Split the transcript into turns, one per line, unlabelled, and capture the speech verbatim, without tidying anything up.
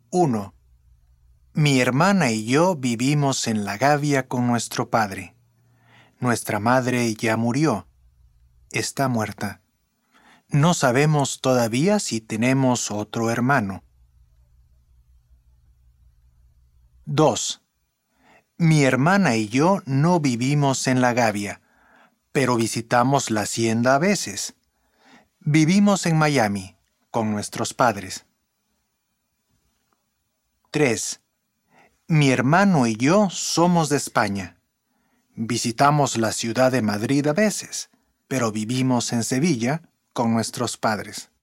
uno. Mi hermana y yo vivimos en La Gavia con nuestro padre. Nuestra madre ya murió. Está muerta. No sabemos todavía si tenemos otro hermano. dos. Mi hermana y yo no vivimos en La Gavia, pero visitamos la hacienda a veces. Vivimos en Miami con nuestros padres. tres. Mi hermano y yo somos de España. Visitamos la ciudad de Madrid a veces, pero vivimos en Sevilla con nuestros padres.